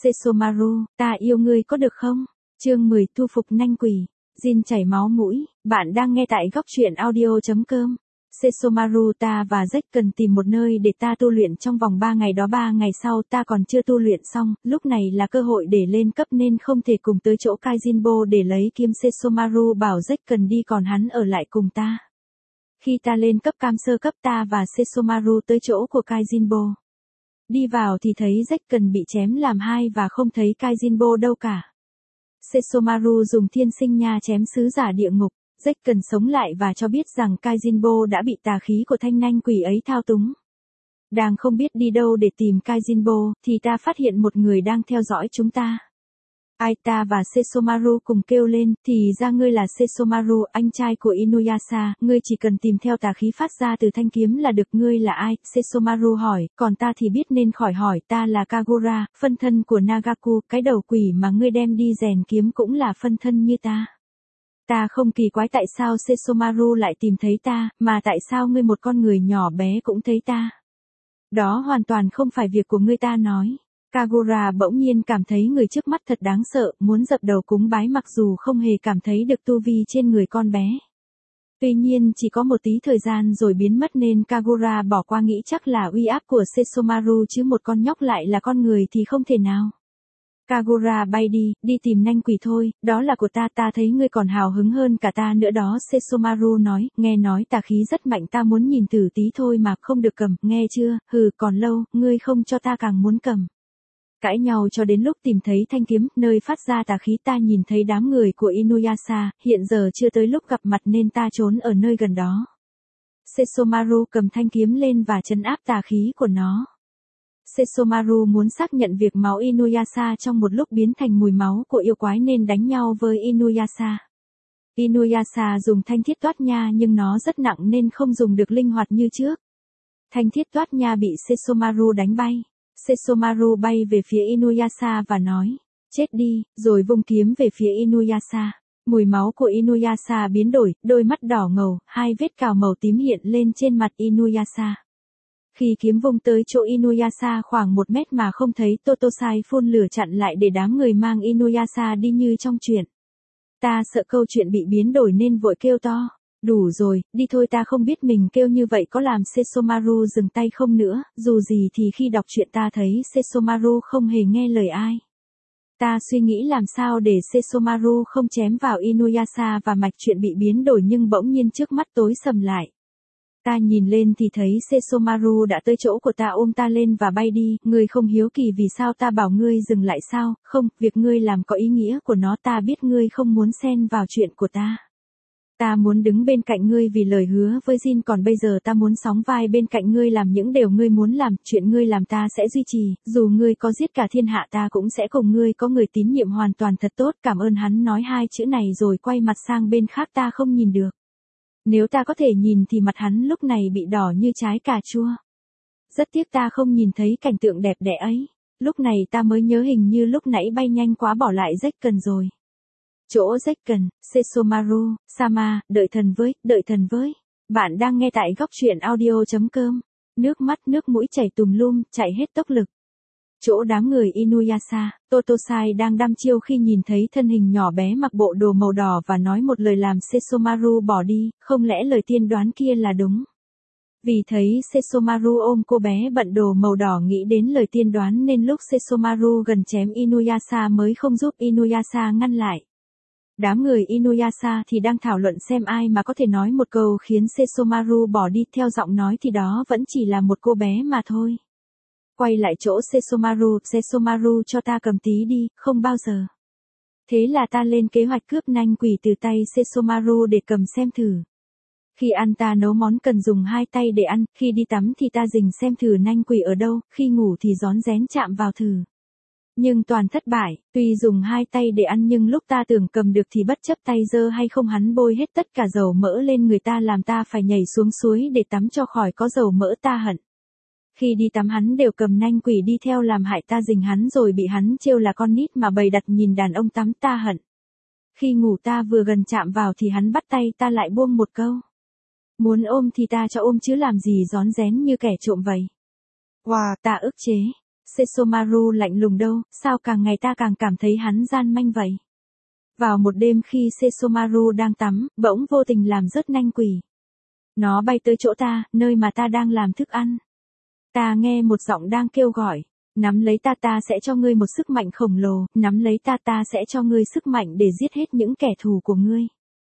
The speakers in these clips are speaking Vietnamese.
Sesomaru, ta yêu ngươi có được không? Chương 10 thu phục nanh quỷ. Jin chảy máu mũi, bạn đang nghe tại góc truyện audio.com. Sesomaru, ta và Jack cần tìm một nơi để ta tu luyện trong vòng 3 ngày đó. 3 ngày sau ta còn chưa tu luyện xong, lúc này là cơ hội để lên cấp nên không thể cùng tới chỗ Kaijinbo để lấy kiếm. Sesomaru bảo Jack cần đi còn hắn ở lại cùng ta. Khi ta lên cấp cam sơ cấp ta và Sesomaru tới chỗ của Kaijinbo. Đi vào thì thấy Jack cần bị chém làm hai và không thấy Kaijinbo đâu cả. Sesomaru dùng thiên sinh nha chém sứ giả địa ngục. Jack cần sống lại và cho biết rằng Kaijinbo đã bị tà khí của thanh nanh quỷ ấy thao túng. Đang không biết đi đâu để tìm Kaijinbo, thì ta phát hiện một người đang theo dõi chúng ta. Aita và Sesomaru cùng kêu lên, thì ra ngươi là Sesomaru, anh trai của Inuyasha, ngươi chỉ cần tìm theo tà khí phát ra từ thanh kiếm là được. Ngươi là ai? Sesomaru hỏi, còn ta thì biết nên khỏi hỏi, ta là Kagura, phân thân của Nagaku, cái đầu quỷ mà ngươi đem đi rèn kiếm cũng là phân thân như ta. Ta không kỳ quái tại sao Sesomaru lại tìm thấy ta, mà tại sao ngươi một con người nhỏ bé cũng thấy ta. Đó hoàn toàn không phải việc của ngươi, ta nói. Kagura bỗng nhiên cảm thấy người trước mắt thật đáng sợ, muốn dập đầu cúng bái mặc dù không hề cảm thấy được tu vi trên người con bé. Tuy nhiên chỉ có một tí thời gian rồi biến mất nên Kagura bỏ qua, nghĩ chắc là uy áp của Sesomaru chứ một con nhóc lại là con người thì không thể nào. Kagura bay đi tìm nanh quỷ thôi, đó là của ta thấy ngươi còn hào hứng hơn cả ta nữa đó. Sesomaru nói, nghe nói tà khí rất mạnh, ta muốn nhìn thử tí thôi mà, không được cầm, nghe chưa, còn lâu, ngươi không cho ta càng muốn cầm. Cãi nhau cho đến lúc tìm thấy thanh kiếm, nơi phát ra tà khí. Ta nhìn thấy đám người của Inuyasha, hiện giờ chưa tới lúc gặp mặt nên ta trốn ở nơi gần đó. Sesomaru cầm thanh kiếm lên và trấn áp tà khí của nó. Sesomaru muốn xác nhận việc máu Inuyasha trong một lúc biến thành mùi máu của yêu quái nên đánh nhau với Inuyasha. Inuyasha dùng thanh thiết toát nha nhưng nó rất nặng nên không dùng được linh hoạt như trước. Thanh thiết toát nha bị Sesomaru đánh bay. Sesomaru bay về phía Inuyasha và nói, chết đi, rồi vung kiếm về phía Inuyasha. Mùi máu của Inuyasha biến đổi, đôi mắt đỏ ngầu, hai vết cào màu tím hiện lên trên mặt Inuyasha. Khi kiếm vung tới chỗ Inuyasha khoảng 1 mét mà không thấy, Totosai phun lửa chặn lại để đám người mang Inuyasha đi như trong chuyện. Ta sợ câu chuyện bị biến đổi nên vội kêu to. Đủ rồi, đi thôi. Ta không biết mình kêu như vậy có làm Sesomaru dừng tay không nữa, dù gì thì khi đọc truyện ta thấy Sesomaru không hề nghe lời ai. Ta suy nghĩ làm sao để Sesomaru không chém vào Inuyasha và mạch chuyện bị biến đổi nhưng bỗng nhiên trước mắt tối sầm lại. Ta nhìn lên thì thấy Sesomaru đã tới chỗ của ta, ôm ta lên và bay đi. Ngươi không hiếu kỳ vì sao ta bảo ngươi dừng lại sao? Không, việc ngươi làm có ý nghĩa của nó, ta biết ngươi không muốn xen vào chuyện của ta. Ta muốn đứng bên cạnh ngươi vì lời hứa với Jin, còn bây giờ ta muốn sóng vai bên cạnh ngươi làm những điều ngươi muốn làm, chuyện ngươi làm ta sẽ duy trì, dù ngươi có giết cả thiên hạ ta cũng sẽ cùng ngươi có người tín nhiệm hoàn toàn. Thật tốt, cảm ơn. Hắn nói 2 chữ này rồi quay mặt sang bên khác, ta không nhìn được. Nếu ta có thể nhìn thì mặt hắn lúc này bị đỏ như trái cà chua. Rất tiếc ta không nhìn thấy cảnh tượng đẹp đẽ ấy. Lúc này ta mới nhớ hình như lúc nãy bay nhanh quá bỏ lại Jack cần rồi. Chỗ Jack cần, Sesomaru, Sama, đợi thần với. Bạn đang nghe tại góc truyện audio.com. Nước mắt nước mũi chảy tùm lum, chạy hết tốc lực. Chỗ đám người Inuyasha, Totosai đang đăm chiêu khi nhìn thấy thân hình nhỏ bé mặc bộ đồ màu đỏ và nói một lời làm Sesomaru bỏ đi, không lẽ lời tiên đoán kia là đúng. Vì thấy Sesomaru ôm cô bé bận đồ màu đỏ nghĩ đến lời tiên đoán nên lúc Sesomaru gần chém Inuyasha mới không giúp Inuyasha ngăn lại. Đám người Inuyasha thì đang thảo luận xem ai mà có thể nói một câu khiến Sesomaru bỏ đi, theo giọng nói thì đó vẫn chỉ là một cô bé mà thôi. Quay lại chỗ Sesomaru cho ta cầm tí đi, không bao giờ. Thế là ta lên kế hoạch cướp nanh quỷ từ tay Sesomaru để cầm xem thử. Khi ăn ta nấu món cần dùng 2 tay để ăn, khi đi tắm thì ta rình xem thử nanh quỷ ở đâu, khi ngủ thì rón rén chạm vào thử. Nhưng toàn thất bại, tuy dùng 2 tay để ăn nhưng lúc ta tưởng cầm được thì bất chấp tay dơ hay không hắn bôi hết tất cả dầu mỡ lên người ta làm ta phải nhảy xuống suối để tắm cho khỏi có dầu mỡ. Ta hận. Khi đi tắm hắn đều cầm nanh quỷ đi theo làm hại ta, rình hắn rồi bị hắn trêu là con nít mà bày đặt nhìn đàn ông tắm. Ta hận. Khi ngủ ta vừa gần chạm vào thì hắn bắt tay ta lại buông một câu. Muốn ôm thì ta cho ôm chứ làm gì rón rén như kẻ trộm vậy. Wow, ta ức chế. Sesomaru lạnh lùng đâu, sao càng ngày ta càng cảm thấy hắn gian manh vậy. Vào một đêm khi Sesomaru đang tắm, bỗng vô tình làm rớt nanh quỷ. Nó bay tới chỗ ta, nơi mà ta đang làm thức ăn. Ta nghe một giọng đang kêu gọi, nắm lấy ta, ta sẽ cho ngươi một sức mạnh khổng lồ, nắm lấy ta, ta sẽ cho ngươi sức mạnh để giết hết những kẻ thù của ngươi.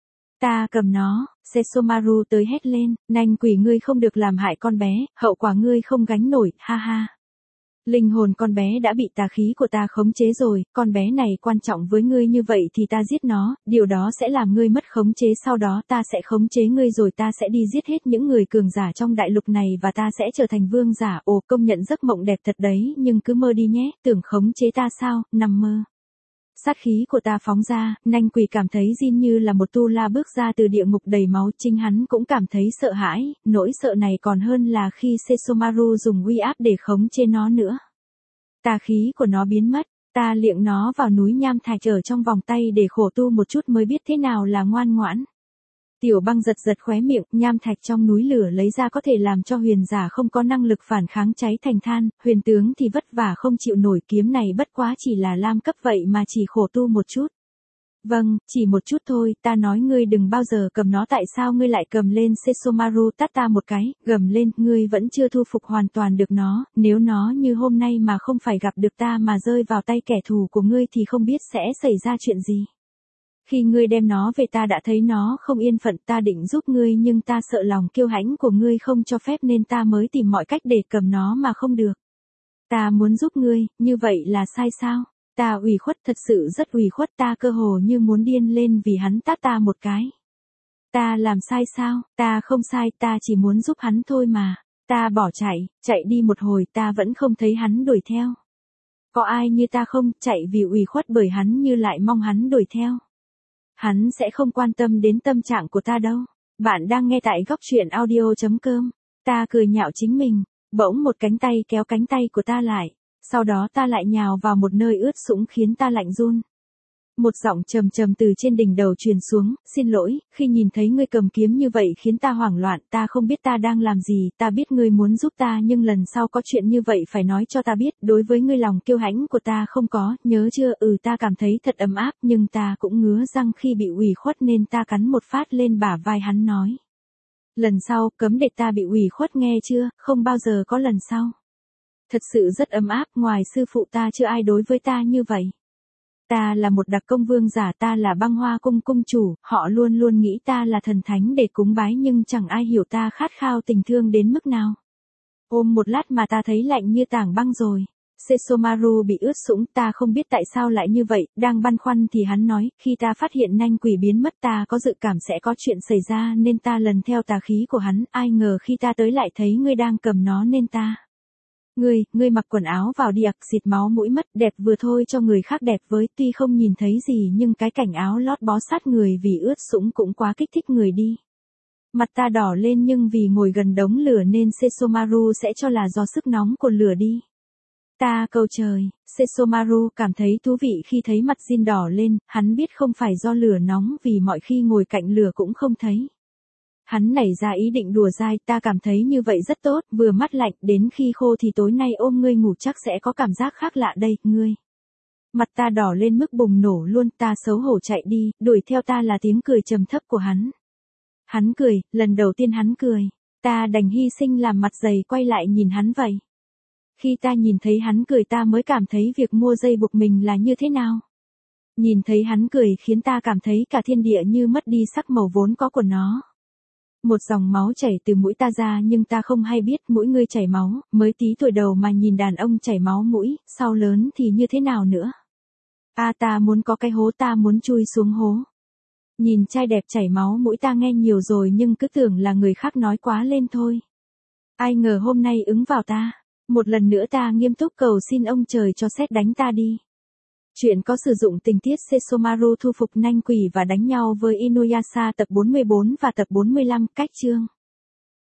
Ta cầm nó, Sesomaru tới hét lên, nanh quỷ ngươi không được làm hại con bé, hậu quả ngươi không gánh nổi, ha ha. Linh hồn con bé đã bị tà khí của ta khống chế rồi, con bé này quan trọng với ngươi như vậy thì ta giết nó, điều đó sẽ làm ngươi mất khống chế, sau đó ta sẽ khống chế ngươi rồi ta sẽ đi giết hết những người cường giả trong đại lục này và ta sẽ trở thành vương giả. Ồ, công nhận giấc mộng đẹp thật đấy, nhưng cứ mơ đi nhé, tưởng khống chế ta sao, nằm mơ. Sát khí của ta phóng ra, nanh quỷ cảm thấy Jin như là một tu la bước ra từ địa ngục đầy máu, chính hắn cũng cảm thấy sợ hãi, nỗi sợ này còn hơn là khi Sesomaru dùng uy áp để khống chế nó nữa. Tà khí của nó biến mất, ta liệng nó vào núi nham thạch ở trong vòng tay để khổ tu một chút mới biết thế nào là ngoan ngoãn. Tiểu Băng giật giật khóe miệng, nham thạch trong núi lửa lấy ra có thể làm cho huyền giả không có năng lực phản kháng cháy thành than, huyền tướng thì vất vả không chịu nổi, kiếm này bất quá chỉ là lam cấp vậy mà chỉ khổ tu một chút. Vâng, chỉ một chút thôi, ta nói ngươi đừng bao giờ cầm nó, tại sao ngươi lại cầm lên? Sesomaru tát ta một cái, gầm lên, ngươi vẫn chưa thu phục hoàn toàn được nó, nếu nó như hôm nay mà không phải gặp được ta mà rơi vào tay kẻ thù của ngươi thì không biết sẽ xảy ra chuyện gì. Khi ngươi đem nó về ta đã thấy nó không yên phận, ta định giúp ngươi nhưng ta sợ lòng kiêu hãnh của ngươi không cho phép nên ta mới tìm mọi cách để cầm nó mà không được. Ta muốn giúp ngươi, như vậy là sai sao? Ta ủy khuất, thật sự rất ủy khuất, ta cơ hồ như muốn điên lên vì hắn tát ta một cái. Ta làm sai sao? Ta không sai, ta chỉ muốn giúp hắn thôi mà. Ta bỏ chạy đi một hồi ta vẫn không thấy hắn đuổi theo. Có ai như ta không, chạy vì ủy khuất bởi hắn như lại mong hắn đuổi theo. Hắn sẽ không quan tâm đến tâm trạng của ta đâu. Bạn đang nghe tại góc truyện audio.com. Ta cười nhạo chính mình, bỗng một cánh tay kéo cánh tay của ta lại. Sau đó ta lại nhào vào một nơi ướt sũng khiến ta lạnh run. Một giọng trầm trầm từ trên đỉnh đầu truyền xuống, xin lỗi, khi nhìn thấy ngươi cầm kiếm như vậy khiến ta hoảng loạn, ta không biết ta đang làm gì, ta biết ngươi muốn giúp ta nhưng lần sau có chuyện như vậy phải nói cho ta biết, đối với ngươi lòng kiêu hãnh của ta không có, nhớ chưa? Ta cảm thấy thật ấm áp nhưng ta cũng ngứa răng khi bị ủy khuất nên ta cắn một phát lên bả vai hắn nói. Lần sau, cấm để ta bị ủy khuất nghe chưa, không bao giờ có lần sau. Thật sự rất ấm áp, ngoài sư phụ ta chưa ai đối với ta như vậy. Ta là một đặc công vương giả, ta là Băng Hoa cung cung chủ, họ luôn luôn nghĩ ta là thần thánh để cúng bái nhưng chẳng ai hiểu ta khát khao tình thương đến mức nào. Ôm một lát mà ta thấy lạnh như tảng băng rồi. Sesomaru bị ướt sũng, ta không biết tại sao lại như vậy, đang băn khoăn thì hắn nói, khi ta phát hiện nanh quỷ biến mất ta có dự cảm sẽ có chuyện xảy ra nên ta lần theo tà khí của hắn, ai ngờ khi ta tới lại thấy ngươi đang cầm nó nên ta. Ngươi mặc quần áo vào đi, xịt máu mũi mất, đẹp vừa thôi cho người khác đẹp với, tuy không nhìn thấy gì nhưng cái cảnh áo lót bó sát người vì ướt sũng cũng quá kích thích người đi. Mặt ta đỏ lên nhưng vì ngồi gần đống lửa nên Sesomaru sẽ cho là do sức nóng của lửa đi. Ta cầu trời, Sesomaru cảm thấy thú vị khi thấy mặt Jin đỏ lên, hắn biết không phải do lửa nóng vì mọi khi ngồi cạnh lửa cũng không thấy. Hắn nảy ra ý định đùa dai, ta cảm thấy như vậy rất tốt, vừa mát lạnh, đến khi khô thì tối nay ôm ngươi ngủ chắc sẽ có cảm giác khác lạ đây, ngươi. Mặt ta đỏ lên mức bùng nổ luôn, ta xấu hổ chạy đi, đuổi theo ta là tiếng cười trầm thấp của hắn. Hắn cười, lần đầu tiên hắn cười, ta đành hy sinh làm mặt dày quay lại nhìn hắn vậy. Khi ta nhìn thấy hắn cười ta mới cảm thấy việc mua dây buộc mình là như thế nào. Nhìn thấy hắn cười khiến ta cảm thấy cả thiên địa như mất đi sắc màu vốn có của nó. Một dòng máu chảy từ mũi ta ra nhưng ta không hay biết mũi ngươi chảy máu, mới tí tuổi đầu mà nhìn đàn ông chảy máu mũi, sau lớn thì như thế nào nữa. Ta muốn có cái hố, ta muốn chui xuống hố. Nhìn trai đẹp chảy máu mũi ta nghe nhiều rồi nhưng cứ tưởng là người khác nói quá lên thôi. Ai ngờ hôm nay ứng vào ta. Một lần nữa ta nghiêm túc cầu xin ông trời cho sét đánh ta đi. Chuyện có sử dụng tình tiết Sesomaru thu phục nanh quỷ và đánh nhau với Inuyasha tập 44 và tập 45 cách chương.